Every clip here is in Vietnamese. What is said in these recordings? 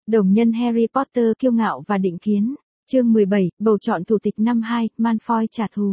Đồng nhân Harry Potter kiêu ngạo và định kiến. Chương 17, bầu chọn thủ tịch năm 2, Malfoy trả thù.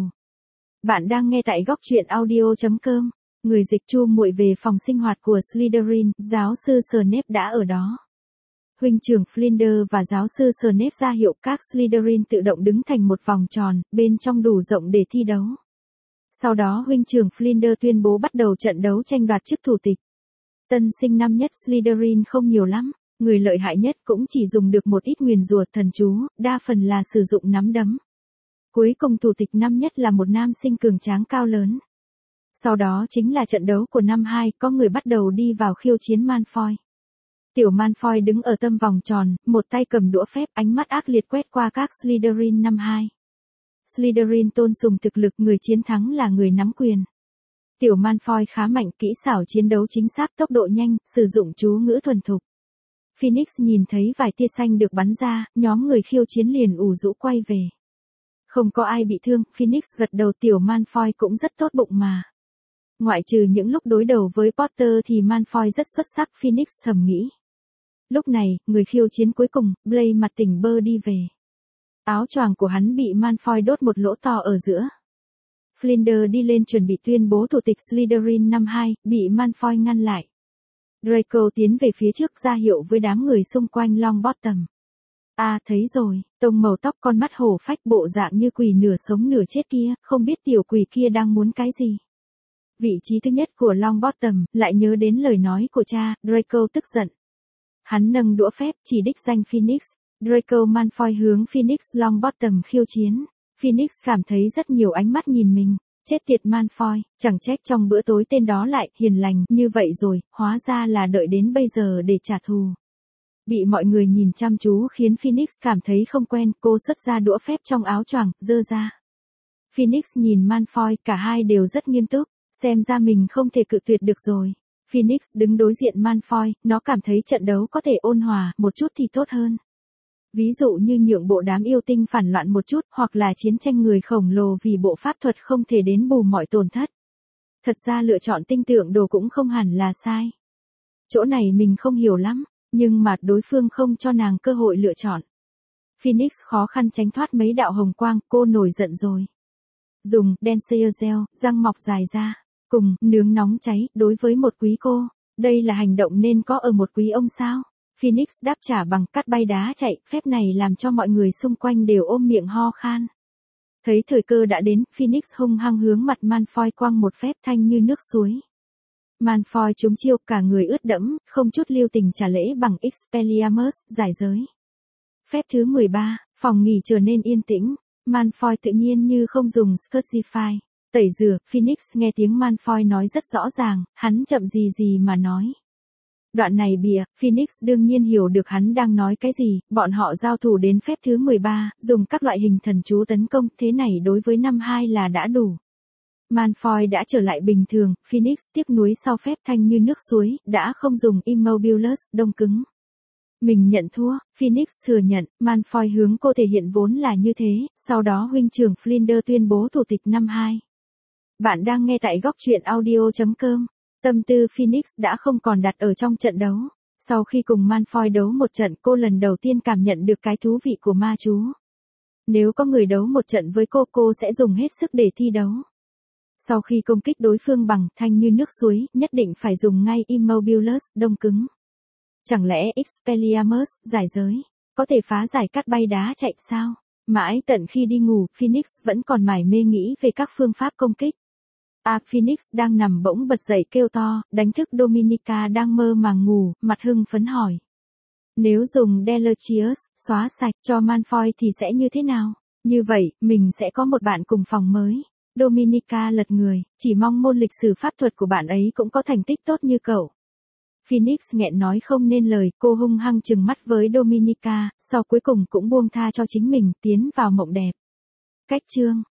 Bạn đang nghe tại góc truyện audio.com. Người dịch Chu muội về phòng sinh hoạt của Slytherin, giáo sư Snape đã ở đó. Huynh trưởng Flinders và giáo sư Snape ra hiệu các Slytherin tự động đứng thành một vòng tròn, bên trong đủ rộng để thi đấu. Sau đó huynh trưởng Flinders tuyên bố bắt đầu trận đấu tranh đoạt chức thủ tịch. Tân sinh năm nhất Slytherin không nhiều lắm. Người lợi hại nhất cũng chỉ dùng được một ít nguyền rủa thần chú, đa phần là sử dụng nắm đấm. Cuối cùng thủ tịch năm nhất là một nam sinh cường tráng cao lớn. Sau đó chính là trận đấu của năm 2, có người bắt đầu đi vào khiêu chiến Malfoy. Tiểu Malfoy đứng ở tâm vòng tròn, một tay cầm đũa phép, ánh mắt ác liệt quét qua các Slytherin năm 2. Slytherin tôn sùng thực lực, người chiến thắng là người nắm quyền. Tiểu Malfoy khá mạnh, kỹ xảo chiến đấu chính xác, tốc độ nhanh, sử dụng chú ngữ thuần thục. Phoenix nhìn thấy vài tia xanh được bắn ra, nhóm người khiêu chiến liền ủ rũ quay về. Không có ai bị thương, Phoenix gật đầu, tiểu Malfoy cũng rất tốt bụng mà. Ngoại trừ những lúc đối đầu với Potter thì Malfoy rất xuất sắc, Phoenix thầm nghĩ. Lúc này, người khiêu chiến cuối cùng, Blaise mặt tỉnh bơ đi về. Áo choàng của hắn bị Malfoy đốt một lỗ to ở giữa. Flinders đi lên chuẩn bị tuyên bố thủ tịch Slytherin năm 2, bị Malfoy ngăn lại. Draco tiến về phía trước ra hiệu với đám người xung quanh Longbottom. Thấy rồi, tông màu tóc, con mắt hổ phách, bộ dạng như quỷ nửa sống nửa chết kia, không biết tiểu quỷ kia đang muốn cái gì. Vị trí thứ nhất của Longbottom, lại nhớ đến lời nói của cha, Draco tức giận. Hắn nâng đũa phép chỉ đích danh Phoenix. Draco Malfoy hướng Phoenix Longbottom khiêu chiến. Phoenix cảm thấy rất nhiều ánh mắt nhìn mình. Chết tiệt Malfoy, chẳng trách trong bữa tối tên đó lại hiền lành như vậy rồi, hóa ra là đợi đến bây giờ để trả thù. Bị mọi người nhìn chăm chú khiến Phoenix cảm thấy không quen, cô xuất ra đũa phép trong áo choàng, giơ ra. Phoenix nhìn Malfoy, cả hai đều rất nghiêm túc, xem ra mình không thể cự tuyệt được rồi. Phoenix đứng đối diện Malfoy, nó cảm thấy trận đấu có thể ôn hòa một chút thì tốt hơn. Ví dụ như nhượng bộ đám yêu tinh phản loạn một chút, hoặc là chiến tranh người khổng lồ vì bộ pháp thuật không thể đến bù mọi tổn thất. Thật ra lựa chọn tinh tượng đồ cũng không hẳn là sai. Chỗ này mình không hiểu lắm, nhưng mà đối phương không cho nàng cơ hội lựa chọn. Phoenix khó khăn tránh thoát mấy đạo hồng quang, cô nổi giận rồi. Dùng Dancer Gel, răng mọc dài ra, cùng nướng nóng cháy, đối với một quý cô. Đây là hành động nên có ở một quý ông sao? Phoenix đáp trả bằng cắt bay đá chạy, phép này làm cho mọi người xung quanh đều ôm miệng ho khan. Thấy thời cơ đã đến, Phoenix hung hăng hướng mặt Malfoy quăng một phép thanh như nước suối. Malfoy trúng chiêu, cả người ướt đẫm, không chút lưu tình trả lễ bằng Expelliarmus, giải giới. Phép thứ 13, phòng nghỉ trở nên yên tĩnh. Malfoy tự nhiên như không dùng Scourgify. Tẩy rửa, Phoenix nghe tiếng Malfoy nói rất rõ ràng, hắn chậm gì mà nói. Đoạn này bịa, Phoenix đương nhiên hiểu được hắn đang nói cái gì, bọn họ giao thủ đến phép thứ 13, dùng các loại hình thần chú tấn công, thế này đối với năm 2 là đã đủ. Malfoy đã trở lại bình thường, Phoenix tiếc nuối sau phép thanh như nước suối, đã không dùng Immobilus, đông cứng. Mình nhận thua, Phoenix thừa nhận, Malfoy hướng cô thể hiện vốn là như thế, sau đó huynh trưởng Flinders tuyên bố thủ tịch năm 2. Bạn đang nghe tại góc truyện audio.com. Tâm tư Phoenix đã không còn đặt ở trong trận đấu. Sau khi cùng Malfoy đấu một trận, cô lần đầu tiên cảm nhận được cái thú vị của ma chú. Nếu có người đấu một trận với cô sẽ dùng hết sức để thi đấu. Sau khi công kích đối phương bằng thanh như nước suối, nhất định phải dùng ngay Immobilus, đông cứng. Chẳng lẽ Expelliarmus, giải giới, có thể phá giải cắt bay đá chạy sao? Mãi tận khi đi ngủ, Phoenix vẫn còn mải mê nghĩ về các phương pháp công kích. Phoenix đang nằm bỗng bật dậy kêu to, đánh thức Dominica đang mơ màng ngủ, mặt hưng phấn hỏi. Nếu dùng Delicious, xóa sạch cho Malfoy thì sẽ như thế nào? Như vậy, mình sẽ có một bạn cùng phòng mới. Dominica lật người, chỉ mong môn lịch sử pháp thuật của bạn ấy cũng có thành tích tốt như cậu. Phoenix nghẹn nói không nên lời, cô hung hăng trừng mắt với Dominica, sau cuối cùng cũng buông tha cho chính mình, tiến vào mộng đẹp. Cách chương